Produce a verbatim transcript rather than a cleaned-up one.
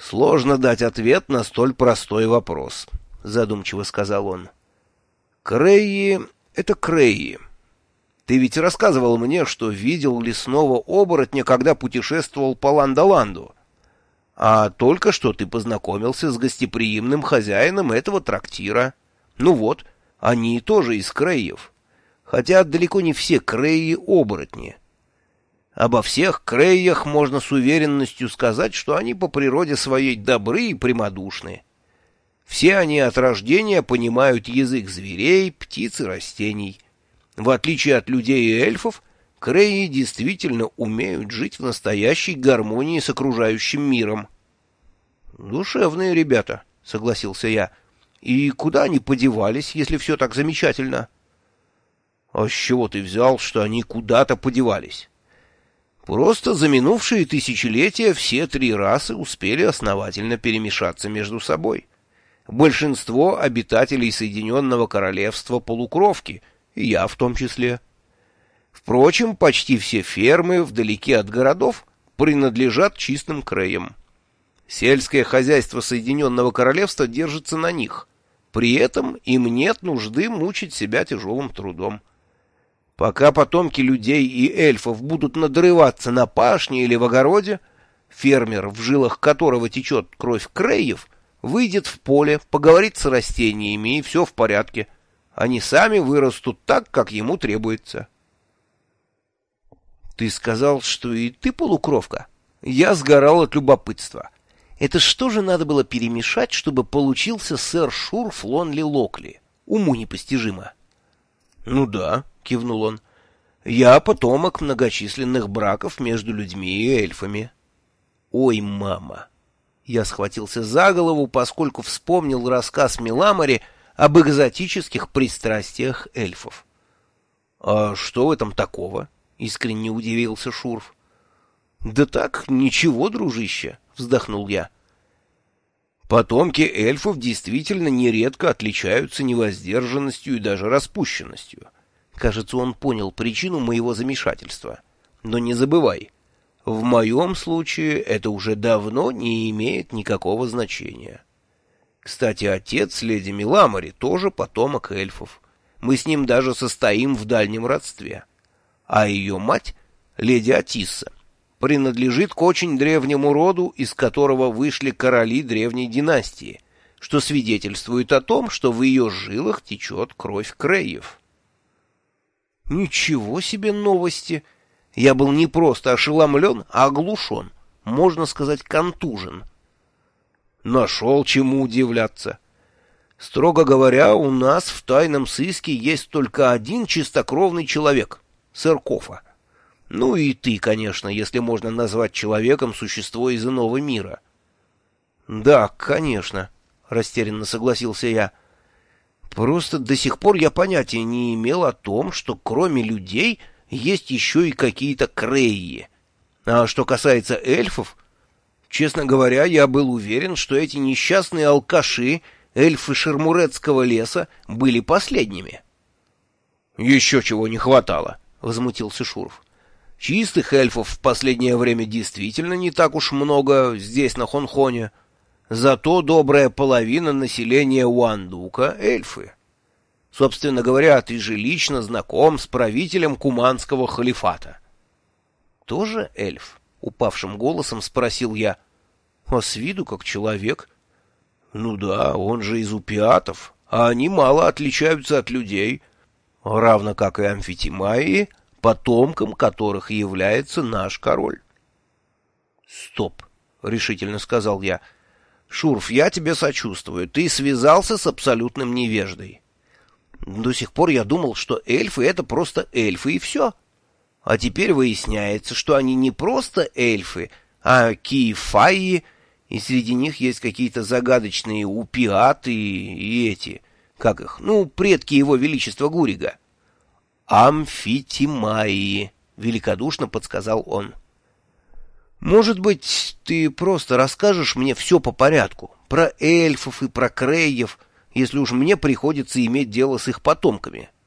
«Сложно дать ответ на столь простой вопрос», — задумчиво сказал он. «Креи — это Креи. Ты ведь рассказывал мне, что видел лесного оборотня, когда путешествовал по Ландоланду. А только что ты познакомился с гостеприимным хозяином этого трактира. Ну вот, они тоже из Креев. Хотя далеко не все Креи — оборотни. Обо всех Креях можно с уверенностью сказать, что они по природе своей добры и прямодушны. Все они от рождения понимают язык зверей, птиц и растений. В отличие от людей и эльфов, Креи действительно умеют жить в настоящей гармонии с окружающим миром. «Душевные ребята», — согласился я. «И куда они подевались, если все так замечательно?» «А с чего ты взял, что они куда-то подевались?» «Просто за минувшие тысячелетия все три расы успели основательно перемешаться между собой. Большинство обитателей Соединенного Королевства — полукровки, и я в том числе. Впрочем, почти все фермы вдалеке от городов принадлежат чистым Креям. Сельское хозяйство Соединенного Королевства держится на них. При этом им нет нужды мучить себя тяжелым трудом. Пока потомки людей и эльфов будут надрываться на пашне или в огороде, фермер, в жилах которого течет кровь Креев, выйдет в поле, поговорит с растениями, и все в порядке. Они сами вырастут так, как ему требуется. «Ты сказал, что и ты полукровка?» Я сгорал от любопытства. Это что же надо было перемешать, чтобы получился сэр Шурф Лонли Локли? Уму непостижимо. «Ну да», — кивнул он, — «я потомок многочисленных браков между людьми и эльфами». «Ой, мама!» Я схватился за голову, поскольку вспомнил рассказ Миламари об экзотических пристрастиях эльфов. «А что в этом такого?» — искренне удивился Шурф. «Да так, ничего, дружище», — вздохнул я. «Потомки эльфов действительно нередко отличаются невоздержанностью и даже распущенностью». Кажется, он понял причину моего замешательства. «Но не забывай, в моем случае это уже давно не имеет никакого значения. Кстати, отец леди Миламари тоже потомок эльфов. Мы с ним даже состоим в дальнем родстве. А ее мать, леди Атисса, принадлежит к очень древнему роду, из которого вышли короли древней династии, что свидетельствует о том, что в ее жилах течет кровь Креев». «Ничего себе новости!» Я был не просто ошеломлен, а оглушен, можно сказать, контужен. Нашел чему удивляться. Строго говоря, у нас в тайном сыске есть только один чистокровный человек — сэр Кофа. Ну и ты, конечно, если можно назвать человеком существо из иного мира. «Да, конечно», — растерянно согласился я. «Просто до сих пор я понятия не имел о том, что кроме людей есть еще и какие-то Креи. А что касается эльфов, честно говоря, я был уверен, что эти несчастные алкаши, эльфы Шермуретского леса, были последними». «Еще чего не хватало», — возмутился Шурф. «Чистых эльфов в последнее время действительно не так уж много здесь, на Хонхоне. Зато добрая половина населения Уандука — эльфы. Собственно говоря, ты же лично знаком с правителем Куманского халифата». «Тоже эльф?» — упавшим голосом спросил я. «А с виду как человек». «Ну да, он же из упиатов, а они мало отличаются от людей, равно как и амфитимаи, потомком которых является наш король». «Стоп», — решительно сказал я. «Шурф, я тебе сочувствую. Ты связался с абсолютным невеждой. До сих пор я думал, что эльфы — это просто эльфы, и все. А теперь выясняется, что они не просто эльфы, а киефаи, и среди них есть какие-то загадочные упиаты и эти, как их, ну, предки его величества Гурига». «Амфитимаи», — великодушно подсказал он. «Может быть, ты просто расскажешь мне все по порядку, про эльфов и про Креев, если уж мне приходится иметь дело с их потомками?»